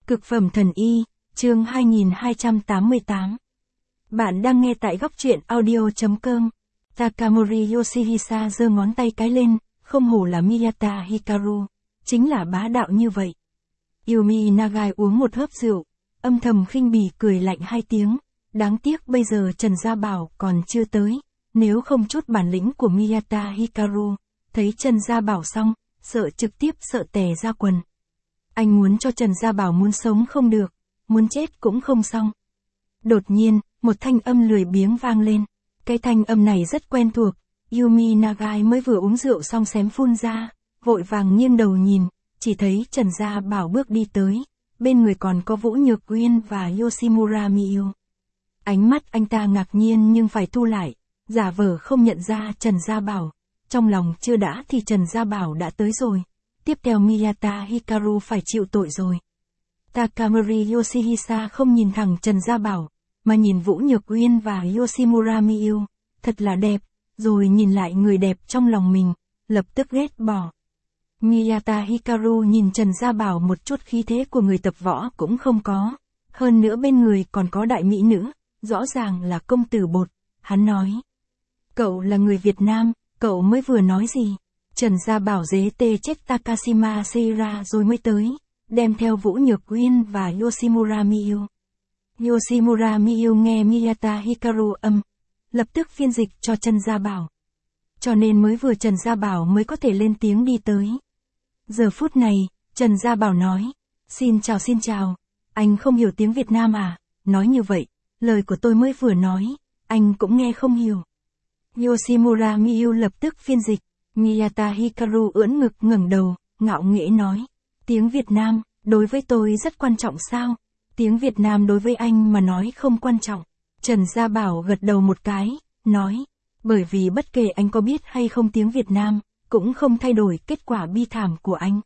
Cực phẩm thần y, chương 2288. Bạn đang nghe tại góc truyện audio.com. Takamori Yoshihisa giơ ngón tay cái lên, không hổ là Miyata Hikaru, chính là bá đạo như vậy. Yumi Nagai uống một hớp rượu, âm thầm khinh bỉ cười lạnh hai tiếng, đáng tiếc bây giờ Trần Gia Bảo còn chưa tới, nếu không chút bản lĩnh của Miyata Hikaru, thấy Trần Gia Bảo xong, sợ trực tiếp sợ tè ra quần. Anh muốn cho Trần Gia Bảo muốn sống không được, muốn chết cũng không xong. Đột nhiên, một thanh âm lười biếng vang lên. Cái thanh âm này rất quen thuộc, Yumi Nagai mới vừa uống rượu xong xém phun ra, vội vàng nghiêng đầu nhìn, chỉ thấy Trần Gia Bảo bước đi tới, bên người còn có Vũ Nhược Uyên và Yoshimura Miyu. Ánh mắt anh ta ngạc nhiên nhưng phải thu lại, giả vờ không nhận ra Trần Gia Bảo, trong lòng chưa đã thì Trần Gia Bảo đã tới rồi. Tiếp theo Miyata Hikaru phải chịu tội rồi. Takamori Yoshihisa không nhìn thẳng Trần Gia Bảo, mà nhìn Vũ Nhược Uyên và Yoshimura Miyu, thật là đẹp, rồi nhìn lại người đẹp trong lòng mình, lập tức ghét bỏ. Miyata Hikaru nhìn Trần Gia Bảo một chút khí thế của người tập võ cũng không có, hơn nữa bên người còn có đại mỹ nữ, rõ ràng là công tử bột, hắn nói. Cậu là người Việt Nam, cậu mới vừa nói gì? Trần Gia Bảo dế tê chết Takashima Seira rồi mới tới, đem theo Vũ Nhược Uyên và Yoshimura Miyu. Yoshimura Miyu nghe Miyata Hikaru lập tức phiên dịch cho Trần Gia Bảo. Cho nên mới vừa Trần Gia Bảo mới có thể lên tiếng đi tới. Giờ phút này, Trần Gia Bảo nói, xin chào, anh không hiểu tiếng Việt Nam à? Nói như vậy, lời của tôi mới vừa nói, anh cũng nghe không hiểu. Yoshimura Miyu lập tức phiên dịch. Miyata Hikaru ưỡn ngực ngẩng đầu, ngạo nghễ nói, tiếng Việt Nam, đối với tôi rất quan trọng sao? Tiếng Việt Nam đối với anh mà nói không quan trọng. Trần Gia Bảo gật đầu một cái, nói, bởi vì bất kể anh có biết hay không tiếng Việt Nam, cũng không thay đổi kết quả bi thảm của anh.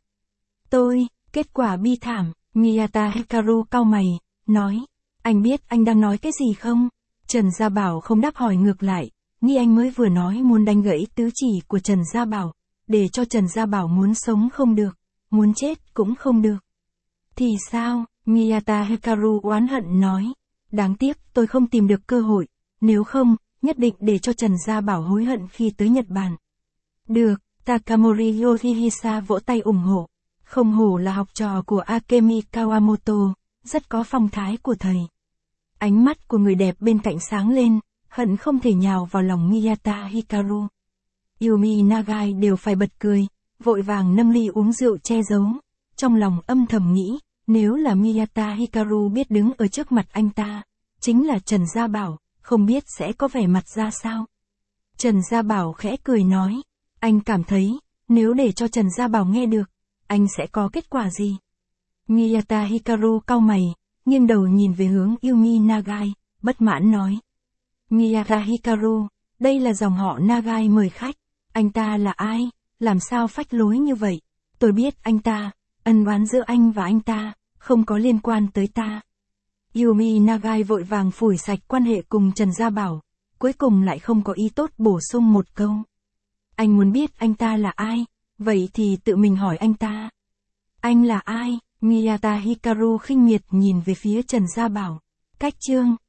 Kết quả bi thảm, Miyata Hikaru cau mày, nói, anh biết anh đang nói cái gì không? Trần Gia Bảo không đáp hỏi ngược lại. Nghĩ anh mới vừa nói muốn đánh gãy tứ chỉ của Trần Gia Bảo, để cho Trần Gia Bảo muốn sống không được, muốn chết cũng không được. Thì sao? Miyata Hikaru oán hận nói. Đáng tiếc tôi không tìm được cơ hội, nếu không, nhất định để cho Trần Gia Bảo hối hận khi tới Nhật Bản. Được, Takamori Yoshihisa vỗ tay ủng hộ. Không hổ là học trò của Akemi Kawamoto, rất có phong thái của thầy. Ánh mắt của người đẹp bên cạnh sáng lên. Hận không thể nhào vào lòng Miyata Hikaru. Yumi Nagai đều phải bật cười, vội vàng nâng ly uống rượu che giấu. Trong lòng âm thầm nghĩ, nếu là Miyata Hikaru biết đứng ở trước mặt anh ta, chính là Trần Gia Bảo, không biết sẽ có vẻ mặt ra sao. Trần Gia Bảo khẽ cười nói, anh cảm thấy, nếu để cho Trần Gia Bảo nghe được, anh sẽ có kết quả gì? Miyata Hikaru cau mày, nghiêng đầu nhìn về hướng Yumi Nagai, bất mãn nói. Miyata Hikaru, đây là dòng họ Nagai mời khách, anh ta là ai, làm sao phách lối như vậy? Tôi biết anh ta, ân oán giữa anh và anh ta, không có liên quan tới ta. Yumi Nagai vội vàng phủi sạch quan hệ cùng Trần Gia Bảo, cuối cùng lại không có ý tốt bổ sung một câu. Anh muốn biết anh ta là ai, vậy thì tự mình hỏi anh ta. Anh là ai? Miyata Hikaru khinh miệt nhìn về phía Trần Gia Bảo. Cách chương